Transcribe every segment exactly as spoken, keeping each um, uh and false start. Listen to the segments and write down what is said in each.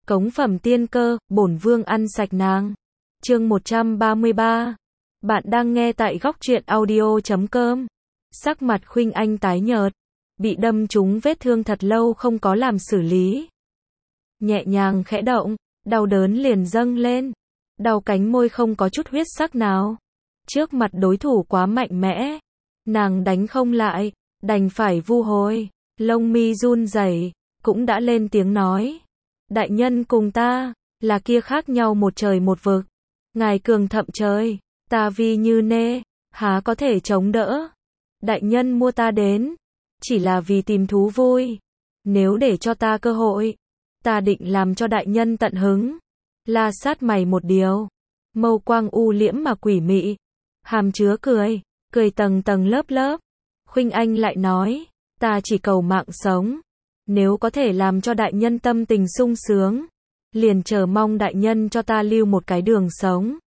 Cống phẩm tiên cơ, bổn vương ăn sạch nàng. Chương một trăm ba mươi ba. Bạn đang nghe tại góc truyện audio chấm com. Sắc mặt Khuynh Anh tái nhợt, bị đâm trúng vết thương thật lâu không có làm xử lý. Nhẹ nhàng khẽ động, đau đớn liền dâng lên. Đau cánh môi không có chút huyết sắc nào. Trước mặt đối thủ quá mạnh mẽ, nàng đánh không lại, đành phải vu hồi. Lông mi run rẩy, cũng đã lên tiếng nói. Đại nhân cùng ta, là kia khác nhau một trời một vực. Ngài cường thậm trời, ta vi như nê, há có thể chống đỡ. Đại nhân mua ta đến, chỉ là vì tìm thú vui. Nếu để cho ta cơ hội, ta định làm cho đại nhân tận hứng. La Sát mày một điều, mâu quang u liễm mà quỷ mị, hàm chứa cười, cười tầng tầng lớp lớp. Khuynh Anh lại nói, ta chỉ cầu mạng sống. Nếu có thể làm cho đại nhân tâm tình sung sướng, liền chờ mong đại nhân cho ta lưu một cái đường sống.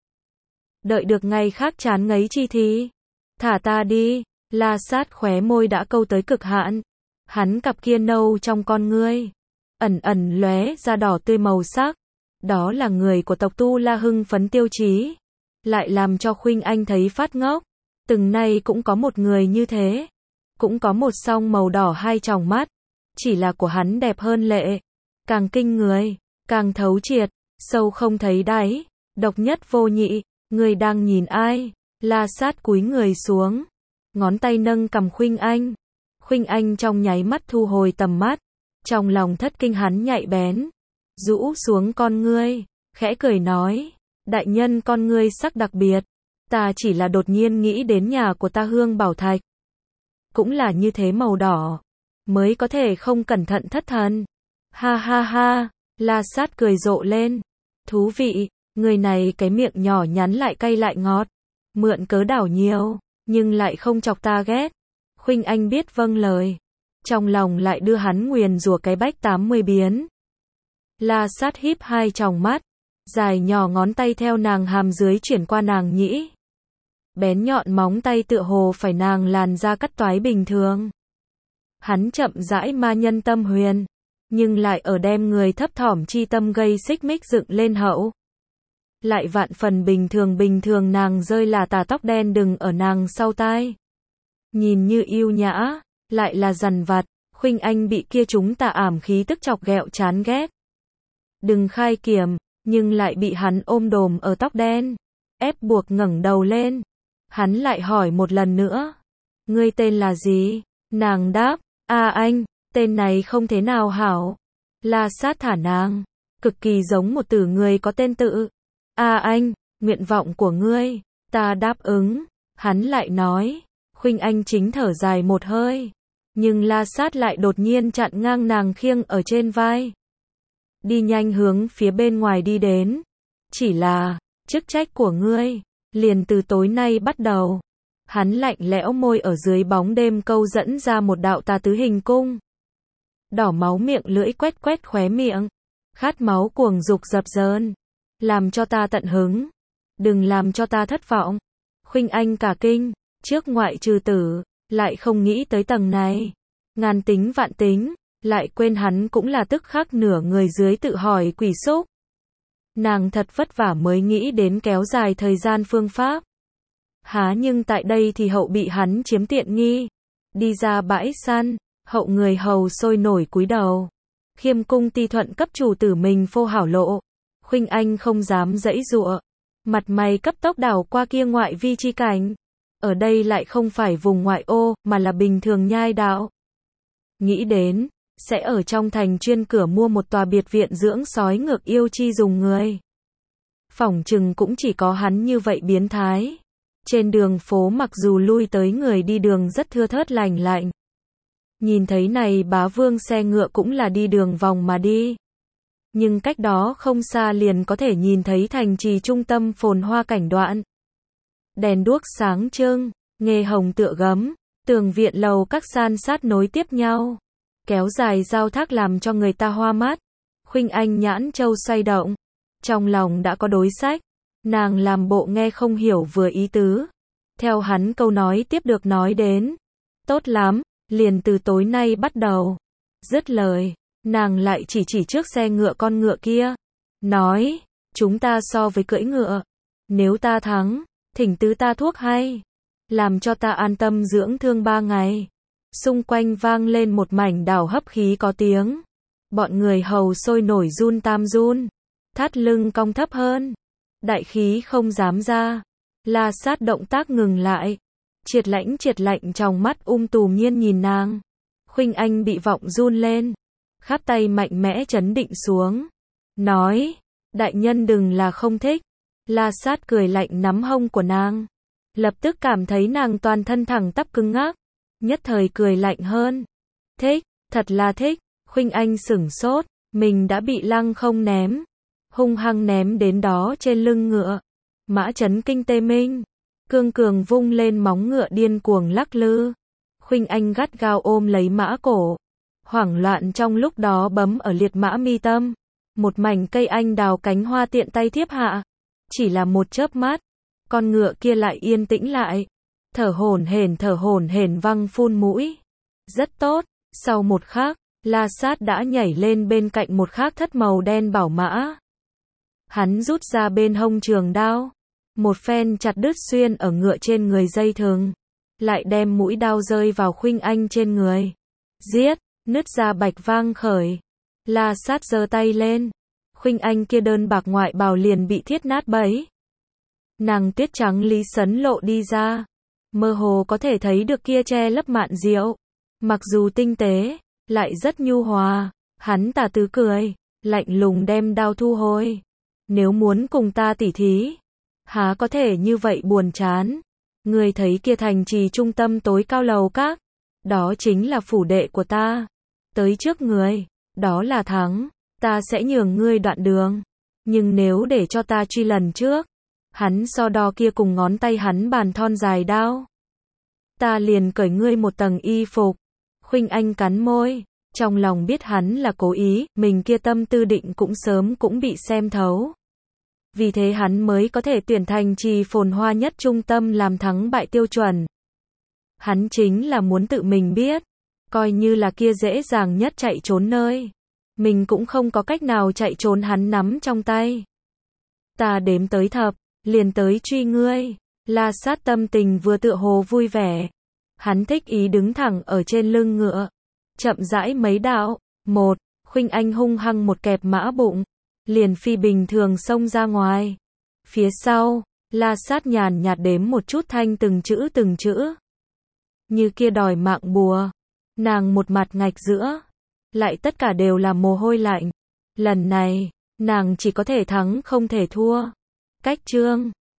Đợi được ngày khác chán ngấy chi thì, thả ta đi. La Sát khóe môi đã câu tới cực hạn. Hắn cặp kia nâu trong con ngươi, ẩn ẩn lóe ra đỏ tươi màu sắc. Đó là người của tộc Tu La hưng phấn tiêu chí, lại làm cho Khuynh Anh thấy phát ngốc. Từng nay cũng có một người như thế, cũng có một song màu đỏ hai tròng mắt, chỉ là của hắn đẹp hơn lệ, càng kinh người, càng thấu triệt, sâu không thấy đáy, độc nhất vô nhị. Người đang nhìn ai? La Sát cúi người xuống, ngón tay nâng cằm Khuynh Anh. Khuynh Anh trong nháy mắt thu hồi tầm mắt, trong lòng thất kinh hắn nhạy bén, rũ xuống con ngươi, khẽ cười nói, đại nhân con ngươi sắc đặc biệt, ta chỉ là đột nhiên nghĩ đến nhà của ta Hương Bảo Thạch, cũng là như thế màu đỏ, mới có thể không cẩn thận thất thần. Ha ha ha, La Sát cười rộ lên, thú vị, người này cái miệng nhỏ nhắn lại cay lại ngọt, mượn cớ đảo nhiều, nhưng lại không chọc ta ghét. Khuynh Anh biết vâng lời, trong lòng lại đưa hắn nguyền rủa cái bách tám mươi biến. La Sát híp hai tròng mắt, dài nhỏ ngón tay theo nàng hàm dưới chuyển qua nàng nhĩ. Bén nhọn móng tay tựa hồ phải nàng làn da cắt toái bình thường. Hắn chậm rãi ma nhân tâm huyền, nhưng lại ở đem người thấp thỏm chi tâm gây xích mích dựng lên hậu. Lại vạn phần bình thường bình thường nàng rơi là tà tóc đen đừng ở nàng sau tai. Nhìn như yêu nhã, lại là dằn vặt. Khuynh Anh bị kia chúng tà ảm khí tức chọc ghẹo chán ghét. Đừng khai kiểm, nhưng lại bị hắn ôm đồm ở tóc đen, ép buộc ngẩng đầu lên. Hắn lại hỏi một lần nữa, ngươi tên là gì? Nàng đáp, a anh, tên này không thế nào hảo. La Sát thả nàng, cực kỳ giống một tử người có tên tự. A anh, nguyện vọng của ngươi, ta đáp ứng. Hắn lại nói, Khuynh Anh chính thở dài một hơi, nhưng La Sát lại đột nhiên chặn ngang nàng khiêng ở trên vai. Đi nhanh hướng phía bên ngoài đi đến. Chỉ là, chức trách của ngươi, liền từ tối nay bắt đầu. Hắn lạnh lẽo môi ở dưới bóng đêm câu dẫn ra một đạo tà tứ hình cung. Đỏ máu miệng lưỡi quét quét khóe miệng. Khát máu cuồng dục dập dờn. Làm cho ta tận hứng. Đừng làm cho ta thất vọng. Khuynh Anh cả kinh, trước ngoại trừ tử, lại không nghĩ tới tầng này. Ngàn tính vạn tính, lại quên hắn cũng là tức khắc nửa người dưới tự hỏi quỷ xúc. Nàng thật vất vả mới nghĩ đến kéo dài thời gian phương pháp. Há nhưng tại đây thì hậu bị hắn chiếm tiện nghi. Đi ra bãi săn, hậu người hầu sôi nổi cúi đầu. Khiêm cung ti thuận cấp chủ tử mình phô hảo lộ. Khuynh Anh không dám giãy giụa, mặt mày cấp tốc đảo qua kia ngoại vi chi cảnh. Ở đây lại không phải vùng ngoại ô, mà là bình thường nhai đạo. Nghĩ đến, sẽ ở trong thành chuyên cửa mua một tòa biệt viện dưỡng sói ngược yêu chi dùng người. Phỏng chừng cũng chỉ có hắn như vậy biến thái. Trên đường phố mặc dù lui tới người đi đường rất thưa thớt lành lạnh. Nhìn thấy này bá vương xe ngựa cũng là đi đường vòng mà đi. Nhưng cách đó không xa liền có thể nhìn thấy thành trì trung tâm phồn hoa cảnh đoạn. Đèn đuốc sáng trưng, nghề hồng tựa gấm, tường viện lầu các san sát nối tiếp nhau. Kéo dài giao thác làm cho người ta hoa mắt. Khuynh Anh nhãn châu xoay động, trong lòng đã có đối sách. Nàng làm bộ nghe không hiểu vừa ý tứ. Theo hắn câu nói tiếp được nói đến. Tốt lắm, liền từ tối nay bắt đầu. Dứt lời, Nàng lại chỉ chỉ trước xe ngựa con ngựa kia. Nói, chúng ta so với cưỡi ngựa. Nếu ta thắng, thỉnh tứ ta thuốc hay. Làm cho ta an tâm dưỡng thương ba ngày. Xung quanh vang lên một mảnh đào hấp khí có tiếng. Bọn người hầu sôi nổi run tam run. Thắt lưng cong thấp hơn. Đại khí không dám ra. La Sát động tác ngừng lại. Triệt Lãnh triệt lạnh trong mắt um tùm nhiên nhìn nàng. Khuynh Anh bị vọng run lên. Khắp tay mạnh mẽ chấn định xuống. Nói, đại nhân đừng là không thích. La Sát cười lạnh nắm hông của nàng. Lập tức cảm thấy nàng toàn thân thẳng tắp cứng ngắc. Nhất thời cười lạnh hơn. Thích, thật là thích. Khuynh Anh sửng sốt. Mình đã bị Lăng Không ném. Hung hăng ném đến đó trên lưng ngựa. Mã chấn kinh tê minh. Cương cường vung lên móng ngựa điên cuồng lắc lư. Khuynh Anh gắt gao ôm lấy mã cổ. Hoảng loạn trong lúc đó bấm ở liệt mã mi tâm. Một mảnh cây anh đào cánh hoa tiện tay thiếp hạ. Chỉ là một chớp mắt. Con ngựa kia lại yên tĩnh lại. Thở hổn hển thở hổn hển văng phun mũi. Rất tốt. Sau một khắc, La Sát đã nhảy lên bên cạnh một khác thất màu đen bảo mã. Hắn rút ra bên hông trường đao. Một phen chặt đứt xuyên ở ngựa trên người dây thừng. Lại đem mũi đao rơi vào Khuynh Anh trên người. Giết, nứt ra bạch vang khởi. La Sát giơ tay lên. Khuynh Anh kia đơn bạc ngoại bào liền bị thiết nát bấy. Nàng tuyết trắng lý sấn lộ đi ra. Mơ hồ có thể thấy được kia che lấp mạn diệu. Mặc dù tinh tế, lại rất nhu hòa. Hắn tà tứ cười, lạnh lùng đem đao thu hồi. Nếu muốn cùng ta tỉ thí, há có thể như vậy buồn chán. Ngươi thấy kia thành trì trung tâm tối cao lầu các, đó chính là phủ đệ của ta. Tới trước người, đó là thắng, ta sẽ nhường ngươi đoạn đường. Nhưng nếu để cho ta truy lần trước, hắn so đo kia cùng ngón tay hắn bàn thon dài đao, ta liền cởi ngươi một tầng y phục. Khuynh Anh cắn môi, trong lòng biết hắn là cố ý, mình kia tâm tư định cũng sớm cũng bị xem thấu. Vì thế hắn mới có thể tuyển thành trì phồn hoa nhất trung tâm làm thắng bại tiêu chuẩn. Hắn chính là muốn tự mình biết, coi như là kia dễ dàng nhất chạy trốn nơi. Mình cũng không có cách nào chạy trốn hắn nắm trong tay. Ta đếm tới thập, liền tới truy ngươi. La Sát tâm tình vừa tựa hồ vui vẻ. Hắn thích ý đứng thẳng ở trên lưng ngựa. Chậm rãi mấy đạo. Một, Khuynh Anh hung hăng một kẹp mã bụng. Liền phi bình thường xông ra ngoài. Phía sau, La Sát nhàn nhạt đếm một chút thanh từng chữ từng chữ. Như kia đòi mạng bùa. Nàng một mặt ngạch giữa. Lại tất cả đều là mồ hôi lạnh. Lần này, nàng chỉ có thể thắng không thể thua. Cách chương